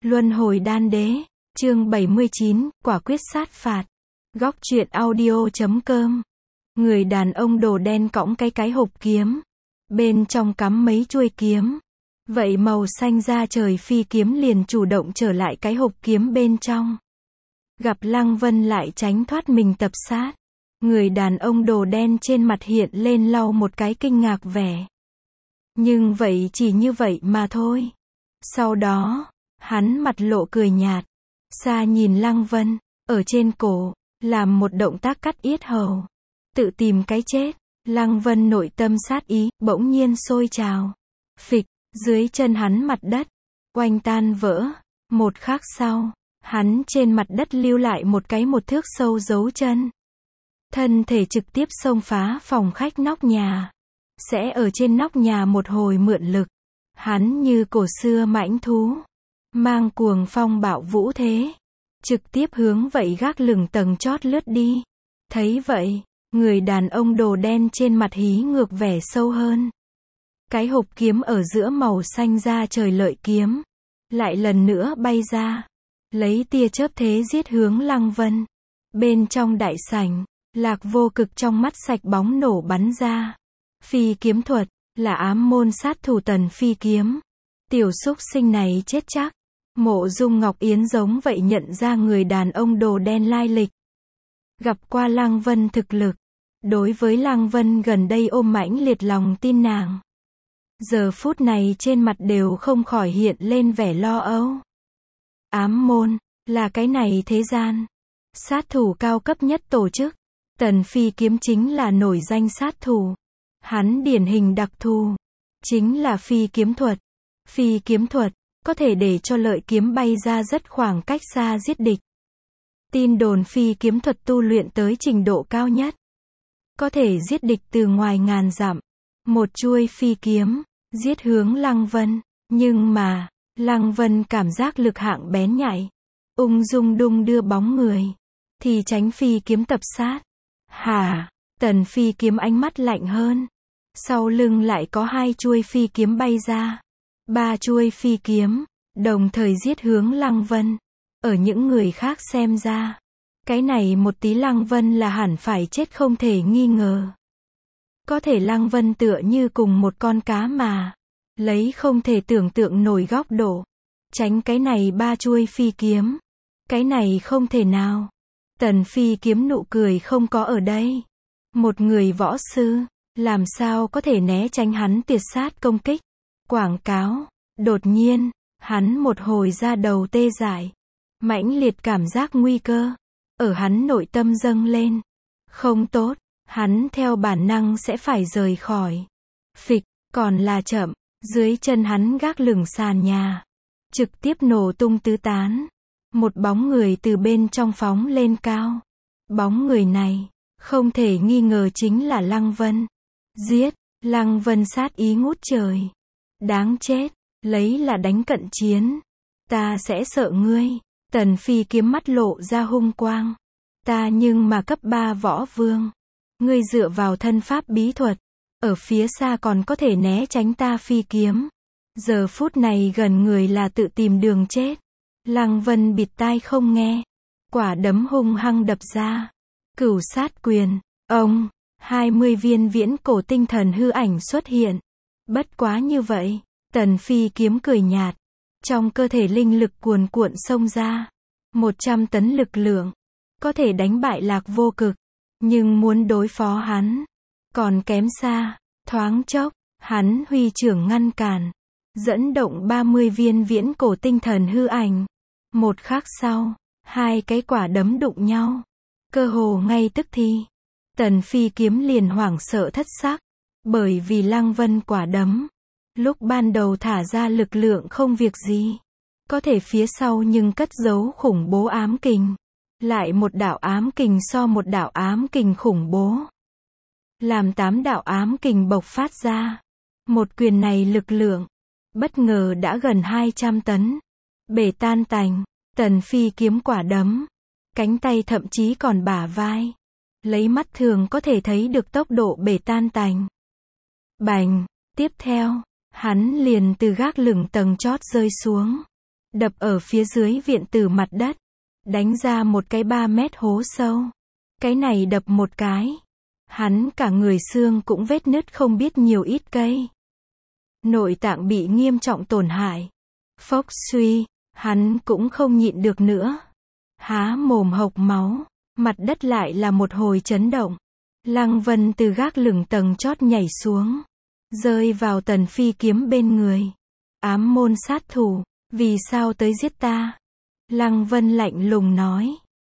Luân hồi đan đế, chương 79, quả quyết sát phạt. Góc truyện audio.com. Người đàn ông đồ đen cõng cái hộp kiếm. Bên trong cắm mấy chuôi kiếm. Vậy màu xanh da trời phi kiếm liền chủ động trở lại cái hộp kiếm bên trong. Gặp Lăng Vân lại tránh thoát mình tập sát. Người đàn ông đồ đen trên mặt hiện lên lau một cái kinh ngạc vẻ. Nhưng vậy chỉ như vậy mà thôi. Sau đó, hắn mặt lộ cười nhạt. Xa nhìn Lăng Vân, ở trên cổ, làm một động tác cắt yết hầu. Tự tìm cái chết. Lăng Vân nội tâm sát ý, bỗng nhiên sôi trào. Phịch, dưới chân hắn mặt đất, oanh tan vỡ. Một khắc sau, hắn trên mặt đất lưu lại một thước sâu dấu chân. Thân thể trực tiếp xông phá phòng khách nóc nhà. Sẽ ở trên nóc nhà một hồi mượn lực. Hắn như cổ xưa mãnh thú. Mang cuồng phong bạo vũ thế. Trực tiếp hướng vậy gác lửng tầng chót lướt đi. Thấy vậy, người đàn ông đồ đen trên mặt hí ngược vẻ sâu hơn. Cái hộp kiếm ở giữa màu xanh da trời lợi kiếm. Lại lần nữa bay ra. Lấy tia chớp thế giết hướng Lăng Vân. Bên trong đại sảnh, Lạc Vô Cực trong mắt sạch bóng nổ bắn ra. Phi kiếm thuật, là ám môn sát thủ Tần Phi kiếm. Tiểu súc sinh này chết chắc. Mộ Dung Ngọc Yến giống vậy nhận ra người đàn ông đồ đen lai lịch. Gặp qua Lăng Vân thực lực. Đối với Lăng Vân gần đây ôm mãnh liệt lòng tin nàng. Giờ phút này trên mặt đều không khỏi hiện lên vẻ lo âu. Ám môn, là cái này thế gian. Sát thủ cao cấp nhất tổ chức. Tần Phi kiếm chính là nổi danh sát thủ. Hắn điển hình đặc thù. Chính là phi kiếm thuật. Phi kiếm thuật, có thể để cho lợi kiếm bay ra rất khoảng cách xa giết địch. Tin đồn phi kiếm thuật tu luyện tới trình độ cao nhất. Có thể giết địch từ ngoài ngàn dặm. Một chuôi phi kiếm, giết hướng Lăng Vân. Nhưng mà, Lăng Vân cảm giác lực hạng bén nhạy. Ung dung đung đưa bóng người. Thì tránh phi kiếm tập sát. Hả? Tần Phi kiếm ánh mắt lạnh hơn. Sau lưng lại có 2 chuôi phi kiếm bay ra. 3 chuôi phi kiếm, đồng thời giết hướng Lăng Vân. Ở những người khác xem ra, cái này một tí Lăng Vân là hẳn phải chết không thể nghi ngờ. Có thể Lăng Vân tựa như cùng một con cá mà. Lấy không thể tưởng tượng nổi góc độ. Tránh cái này 3 chuôi phi kiếm. Cái này không thể nào. Tần Phi kiếm nụ cười không có ở đây. Một người võ sư, làm sao có thể né tránh hắn tuyệt sát công kích. Quảng cáo. Đột nhiên, hắn một hồi ra đầu tê dại. Mãnh liệt cảm giác nguy cơ. Ở hắn nội tâm dâng lên. Không tốt, hắn theo bản năng sẽ phải rời khỏi. Phịch, còn là chậm. Dưới chân hắn gác lửng sàn nhà. Trực tiếp nổ tung tứ tán. Một bóng người từ bên trong phóng lên cao. Bóng người này, không thể nghi ngờ chính là Lăng Vân. Giết, Lăng Vân sát ý ngút trời. Đáng chết, lấy là đánh cận chiến. Ta sẽ sợ ngươi. Tần Phi kiếm mắt lộ ra hung quang. Ta nhưng mà cấp 3 võ vương. Ngươi dựa vào thân pháp bí thuật. Ở phía xa còn có thể né tránh ta phi kiếm. Giờ phút này gần người là tự tìm đường chết. Lăng Vân bịt tai không nghe. Quả đấm hung hăng đập ra. Cửu sát quyền. Ông, 20 viên viễn cổ tinh thần hư ảnh xuất hiện. Bất quá như vậy, Tần Phi kiếm cười nhạt. Trong cơ thể linh lực cuồn cuộn xông ra. 100 tấn lực lượng. Có thể đánh bại Lạc Vô Cực. Nhưng muốn đối phó hắn, còn kém xa. Thoáng chốc, hắn huy trưởng ngăn cản. Dẫn động 30 viên viễn cổ tinh thần hư ảnh. Một khắc sau, 2 cái quả đấm đụng nhau. Cơ hồ ngay tức thì, Tần Phi kiếm liền hoảng sợ thất sắc. Bởi vì Lăng Vân quả đấm, lúc ban đầu thả ra lực lượng không việc gì. Có thể phía sau nhưng cất giấu khủng bố ám kình. Lại một đạo ám kình so một đạo ám kình khủng bố. Làm 8 đạo ám kình bộc phát ra. Một quyền này lực lượng, bất ngờ đã gần 200 tấn. Bể tan tành, Tần Phi kiếm quả đấm. Cánh tay thậm chí còn bả vai. Lấy mắt thường có thể thấy được tốc độ bể tan tành. Bành, tiếp theo, hắn liền từ gác lửng tầng chót rơi xuống. đập ở phía dưới viện tử mặt đất, đánh ra một cái 3 mét hố sâu. Cái này đập một cái, hắn cả người xương cũng vết nứt không biết nhiều ít cây. Nội tạng bị nghiêm trọng tổn hại. Phốc suy, hắn cũng không nhịn được nữa. Há mồm hộc máu, mặt đất lại là một hồi chấn động. Lăng Vân từ gác lửng tầng chót nhảy xuống, rơi vào Tần Phi Kiếm bên người. Ám môn sát thủ, vì sao tới giết ta? Lăng Vân lạnh lùng nói.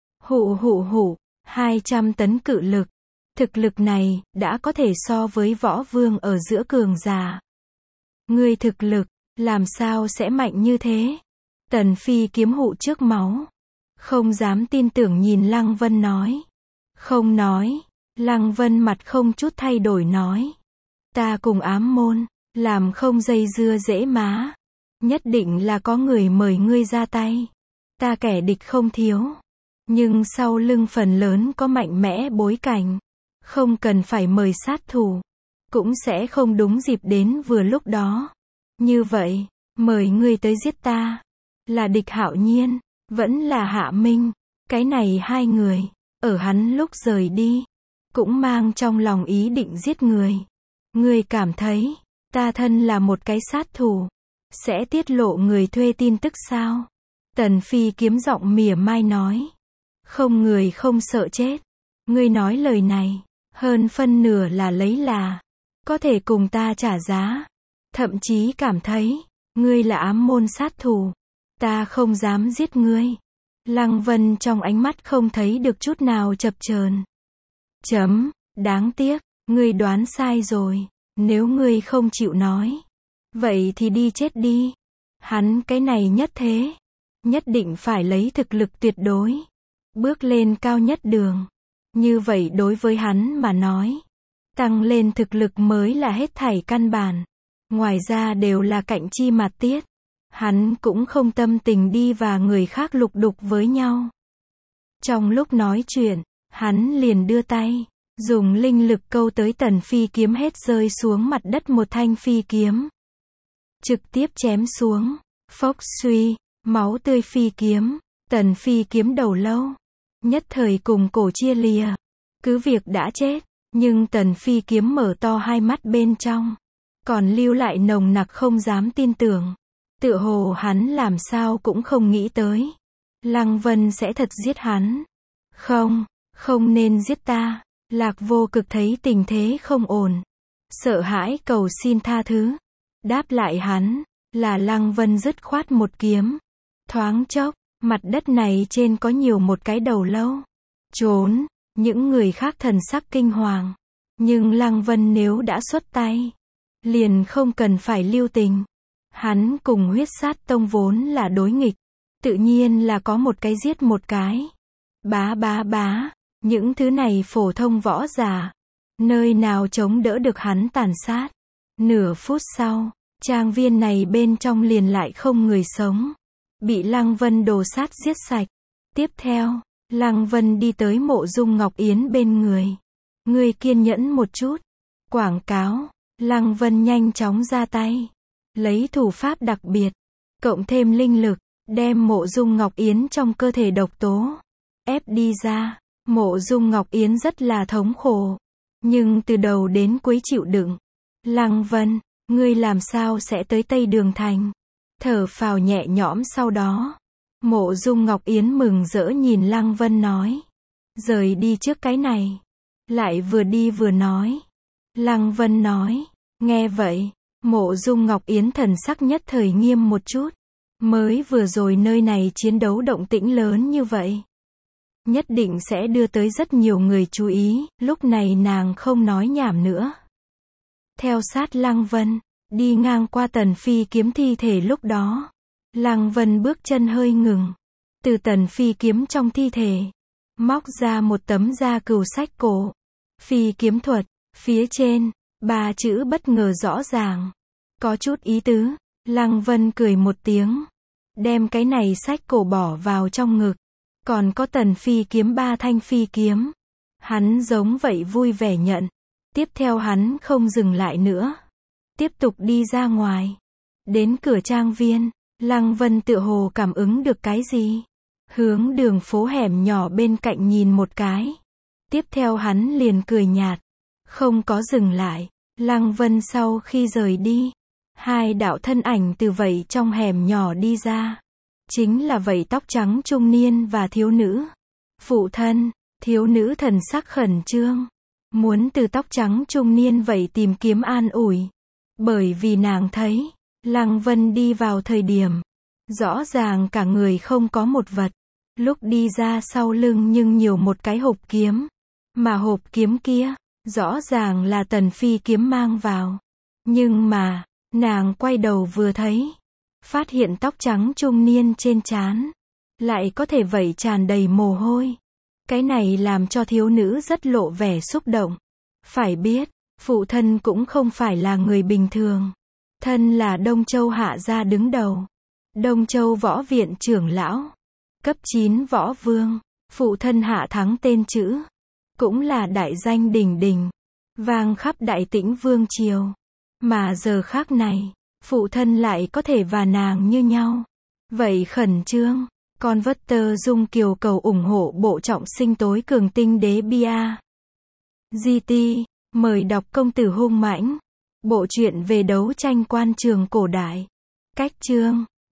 Hụ, 200 tấn cự lực. Thực lực này, đã có thể so với võ vương ở giữa cường giả. Ngươi thực lực, làm sao sẽ mạnh như thế? Tần Phi Kiếm hụ trước máu. Không dám tin tưởng nhìn Lăng Vân nói. Không nói. Lăng Vân mặt không chút thay đổi nói. Ta cùng ám môn, làm không dây dưa dễ má. Nhất định là có người mời ngươi ra tay. Ta kẻ địch không thiếu. Nhưng sau lưng phần lớn có mạnh mẽ bối cảnh. Không cần phải mời sát thủ. Cũng sẽ không đúng dịp đến vừa lúc đó. Như vậy, mời ngươi tới giết ta. Là Địch Hạo Nhiên, vẫn là Hạ Minh. Cái này hai người, ở hắn lúc rời đi, cũng mang trong lòng ý định giết người. Ngươi cảm thấy, ta thân là một cái sát thủ, sẽ tiết lộ người thuê tin tức sao? Tần Phi Kiếm giọng mỉa mai nói. Không người không sợ chết. Ngươi nói lời này, hơn phân nửa là lấy là, có thể cùng ta trả giá. Thậm chí cảm thấy, ngươi là ám môn sát thủ. Ta không dám giết ngươi. Lăng Vân trong ánh mắt không thấy được chút nào chập chờn. Đáng tiếc, ngươi đoán sai rồi. Nếu ngươi không chịu nói, vậy thì đi chết đi. Hắn cái này nhất thế, nhất định phải lấy thực lực tuyệt đối, bước lên cao nhất đường. Như vậy đối với hắn mà nói, tăng lên thực lực mới là hết thảy căn bản. Ngoài ra đều là cạnh chi mặt tiết. Hắn cũng không tâm tình đi và người khác lục đục với nhau. Trong lúc nói chuyện, hắn liền đưa tay, dùng linh lực câu tới Tần Phi Kiếm hết rơi xuống mặt đất một thanh phi kiếm. Trực tiếp chém xuống. Phốc suy, máu tươi phi kiếm. Tần Phi Kiếm đầu lâu, nhất thời cùng cổ chia lìa. Cứ việc đã chết, nhưng Tần Phi Kiếm mở to hai mắt bên trong, còn lưu lại nồng nặc không dám tin tưởng. Tựa hồ hắn làm sao cũng không nghĩ tới. Lăng Vân sẽ thật giết hắn. Không nên giết ta. Lạc Vô Cực thấy tình thế không ổn, sợ hãi cầu xin tha thứ. Đáp lại hắn, là Lăng Vân dứt khoát một kiếm. Thoáng chốc, mặt đất này trên có nhiều một cái đầu lâu. Trốn, những người khác thần sắc kinh hoàng. Nhưng Lăng Vân nếu đã xuất tay, liền không cần phải lưu tình. Hắn cùng Huyết Sát Tông vốn là đối nghịch, tự nhiên là có một cái giết một cái. Bá, những thứ này phổ thông võ giả, nơi nào chống đỡ được hắn tàn sát. Nửa phút sau, trang viên này bên trong liền lại không người sống, bị Lăng Vân đồ sát giết sạch. Tiếp theo, Lăng Vân đi tới Mộ Dung Ngọc Yến bên người. Ngươi kiên nhẫn một chút. Quảng cáo, Lăng Vân nhanh chóng ra tay, lấy thủ pháp đặc biệt, cộng thêm linh lực, đem Mộ Dung Ngọc Yến trong cơ thể độc tố ép đi ra. Mộ Dung Ngọc Yến rất là thống khổ, nhưng từ đầu đến cuối chịu đựng. Lăng Vân, ngươi làm sao sẽ tới Tây Đường Thành? Thở phào nhẹ nhõm sau đó, Mộ Dung Ngọc Yến mừng rỡ nhìn Lăng Vân nói. Rời đi trước cái này. Lại vừa đi vừa nói. Lăng Vân nói. Nghe vậy, Mộ Dung Ngọc Yến thần sắc nhất thời nghiêm một chút. Mới vừa rồi nơi này chiến đấu động tĩnh lớn như vậy, nhất định sẽ đưa tới rất nhiều người chú ý. Lúc này nàng không nói nhảm nữa, theo sát Lăng Vân, đi ngang qua Tần Phi Kiếm thi thể. Lúc đó, Lăng Vân bước chân hơi ngừng, từ Tần Phi Kiếm trong thi thể, móc ra một tấm da cừu sách cổ. Phi kiếm thuật, phía trên, 3 chữ bất ngờ rõ ràng, có chút ý tứ. Lăng Vân cười một tiếng, đem cái này sách cổ bỏ vào trong ngực. Còn có Tần Phi Kiếm 3 thanh phi kiếm. Hắn giống vậy vui vẻ nhận. Tiếp theo hắn không dừng lại nữa, tiếp tục đi ra ngoài, đến cửa trang viên. Lăng Vân tựa hồ cảm ứng được cái gì. Hướng đường phố hẻm nhỏ bên cạnh nhìn một cái. Tiếp theo hắn liền cười nhạt. Không có dừng lại. Lăng Vân sau khi rời đi. Hai đạo thân ảnh từ vậy trong hẻm nhỏ đi ra. Chính là vậy tóc trắng trung niên và thiếu nữ. Phụ thân, thiếu nữ thần sắc khẩn trương. Muốn từ tóc trắng trung niên vậy tìm kiếm an ủi. Bởi vì nàng thấy, Lăng Vân đi vào thời điểm. Rõ ràng cả người không có một vật. Lúc đi ra sau lưng nhưng nhiều một cái hộp kiếm. Mà hộp kiếm kia, rõ ràng là Tần Phi kiếm mang vào. Nhưng mà, nàng quay đầu vừa thấy. Phát hiện tóc trắng trung niên trên trán. Lại có thể vậy tràn đầy mồ hôi. Cái này làm cho thiếu nữ rất lộ vẻ xúc động. Phải biết, phụ thân cũng không phải là người bình thường. Thân là Đông Châu Hạ gia đứng đầu. Đông Châu Võ Viện trưởng lão. Cấp 9 võ vương. Phụ thân Hạ Thắng tên chữ. Cũng là đại danh đỉnh đỉnh. Vang khắp Đại Tĩnh Vương triều. Mà giờ khác này, phụ thân lại có thể và nàng như nhau. Vậy khẩn trương. Con vất tơ dung kiều cầu ủng hộ bộ trọng sinh tối cường tinh đế bia. GT, mời đọc công tử hung mãnh. Bộ truyện về đấu tranh quan trường cổ đại. Cách chương